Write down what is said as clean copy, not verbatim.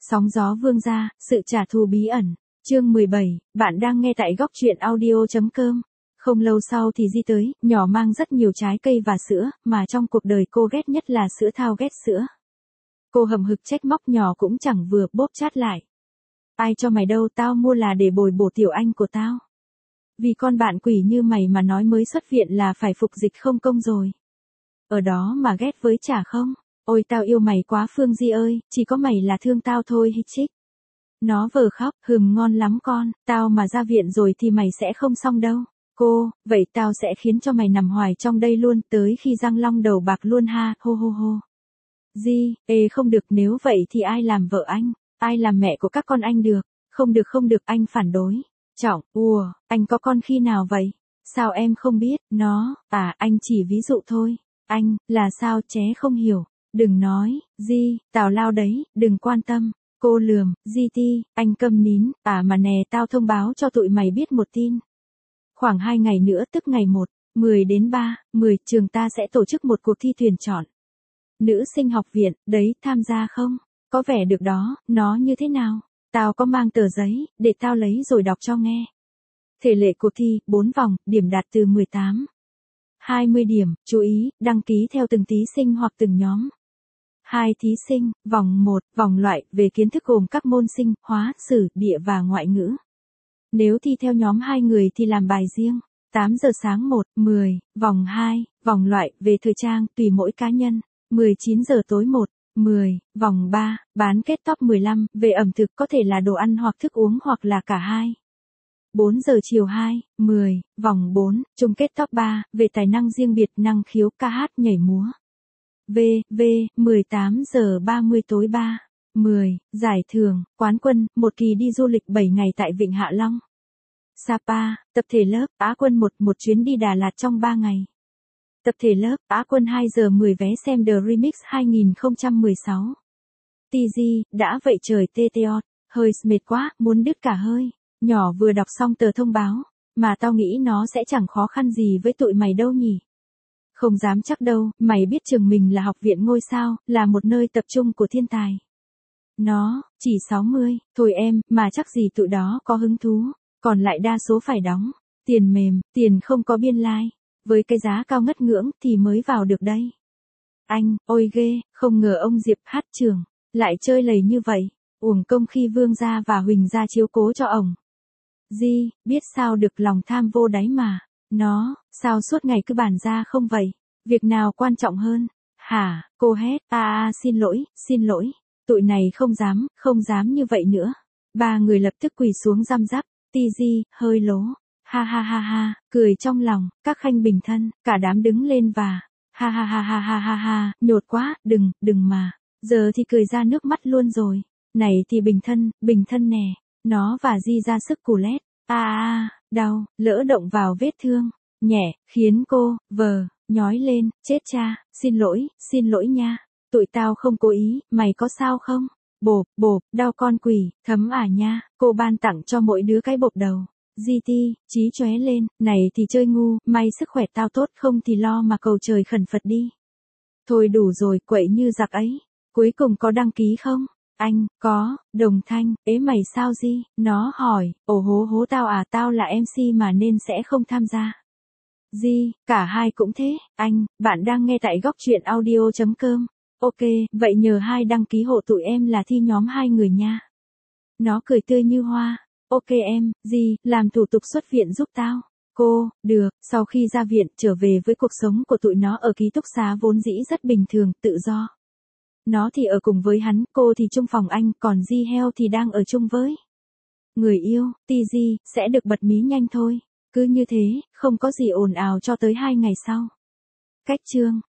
Sóng gió vương gia, sự trả thù bí ẩn. Chương 17, bạn đang nghe tại góc truyện audio.com. Không lâu sau thì Di tới, nhỏ mang rất nhiều trái cây và sữa, mà trong cuộc đời cô ghét nhất là sữa, Thao ghét sữa. Cô hầm hực trách móc, nhỏ cũng chẳng vừa, bóp chát lại. Ai cho mày đâu, tao mua là để bồi bổ tiểu anh của tao. Vì con bạn quỷ như mày mà nói mới xuất viện là phải phục dịch không công rồi. Ở đó mà ghét với chả không. Ôi tao yêu mày quá Phương Di ơi, chỉ có mày là thương tao thôi hít chích. Nó vờ khóc, ngon lắm con, tao mà ra viện rồi thì mày sẽ không xong đâu. Cô, vậy tao sẽ khiến cho mày nằm hoài trong đây luôn, tới khi răng long đầu bạc luôn ha, hô hô hô. Di, không được, nếu vậy thì ai làm vợ anh, ai làm mẹ của các con anh được, không được, anh phản đối. Trọng, anh có con khi nào vậy? Sao em không biết, nó, anh chỉ ví dụ thôi. Anh, là sao ché không hiểu. Đừng nói, Di, tào lao đấy, đừng quan tâm. Cô lườm, Di ti, anh câm nín, mà nè tao thông báo cho tụi mày biết một tin. Khoảng 2 ngày nữa tức ngày 1, 10 đến 3, 10 trường ta sẽ tổ chức một cuộc thi tuyển chọn. Nữ sinh học viện, đấy, tham gia không? Có vẻ được đó, nó như thế nào? Tao có mang tờ giấy, để tao lấy rồi đọc cho nghe. Thể lệ cuộc thi, 4 vòng, điểm đạt từ 18. 20 điểm, chú ý, đăng ký theo từng thí sinh hoặc từng nhóm. 2 thí sinh, vòng 1, vòng loại, về kiến thức gồm các môn sinh, hóa, sử, địa và ngoại ngữ. Nếu thi theo nhóm 2 người thì làm bài riêng. 8 giờ sáng 1, 10, vòng 2, vòng loại, về thời trang, tùy mỗi cá nhân. 19 giờ tối 1, 10, vòng 3, bán kết top 15, về ẩm thực, có thể là đồ ăn hoặc thức uống hoặc là cả hai. 4 giờ chiều 2, 10, vòng 4, chung kết top 3, về tài năng riêng biệt, năng khiếu, ca hát, nhảy múa. 18 giờ 30 tối 3, 10, giải thưởng, quán quân, một kỳ đi du lịch 7 ngày tại Vịnh Hạ Long. Sapa, tập thể lớp, Á quân 1 chuyến đi Đà Lạt trong 3 ngày. Tập thể lớp, Á quân 2 giờ 10 vé xem The Remix 2016. TG, đã vậy trời tê teot, hơi mệt quá, muốn đứt cả hơi. Nhỏ vừa đọc xong tờ thông báo, mà tao nghĩ nó sẽ chẳng khó khăn gì với tụi mày đâu nhỉ. Không dám chắc đâu, mày biết trường mình là học viện ngôi sao, là một nơi tập trung của thiên tài. Nó, chỉ 60, thôi em, mà chắc gì tụi đó có hứng thú, còn lại đa số phải đóng. Tiền mềm, tiền không có biên lai. Với cái giá cao ngất ngưỡng thì mới vào được đây. Anh, ôi ghê, không ngờ ông Diệp hát trường, lại chơi lầy như vậy, uổng công khi Vương gia và Huỳnh gia chiếu cố cho ổng. Di, biết sao được, lòng tham vô đáy mà. Nó, sao suốt ngày cứ bàn ra không vậy? Việc nào quan trọng hơn? Hả, cô hét, xin lỗi. Tụi này không dám như vậy nữa. 3 người lập tức quỳ xuống răm rắp, Di, hơi lố. Ha, cười trong lòng, các khanh bình thân, cả đám đứng lên và, ha, nhột quá, đừng mà. Giờ thì cười ra nước mắt luôn rồi. Này thì bình thân nè. Nó và Di ra sức cù lét. Đau, lỡ động vào vết thương. Nhẹ, khiến cô, nhói lên, chết cha, xin lỗi nha. Tụi tao không cố ý, mày có sao không? Bộp, đau con quỷ, thấm nha, cô ban tặng cho mỗi đứa cái bộp đầu. GT, chí chóe lên, này thì chơi ngu, may sức khỏe tao tốt, không thì lo mà cầu trời khẩn Phật đi. Thôi đủ rồi, quậy như giặc ấy. Cuối cùng có đăng ký không? Anh, có, đồng thanh, mày sao Di? Nó hỏi, hố tao là MC mà nên sẽ không tham gia. Di, cả hai cũng thế, anh, bạn đang nghe tại góc truyện audio.com. Ok, vậy nhờ hai đăng ký hộ tụi em là thi nhóm 2 người nha. Nó cười tươi như hoa. Ok em, Di, làm thủ tục xuất viện giúp tao. Cô, được, sau khi ra viện, trở về với cuộc sống của tụi nó ở ký túc xá vốn dĩ rất bình thường, tự do. Nó thì ở cùng với hắn, cô thì chung phòng anh, còn Di heo thì đang ở chung với người yêu. TG, sẽ được bật mí nhanh thôi. Cứ như thế, không có gì ồn ào cho tới 2 ngày sau. Cách chương.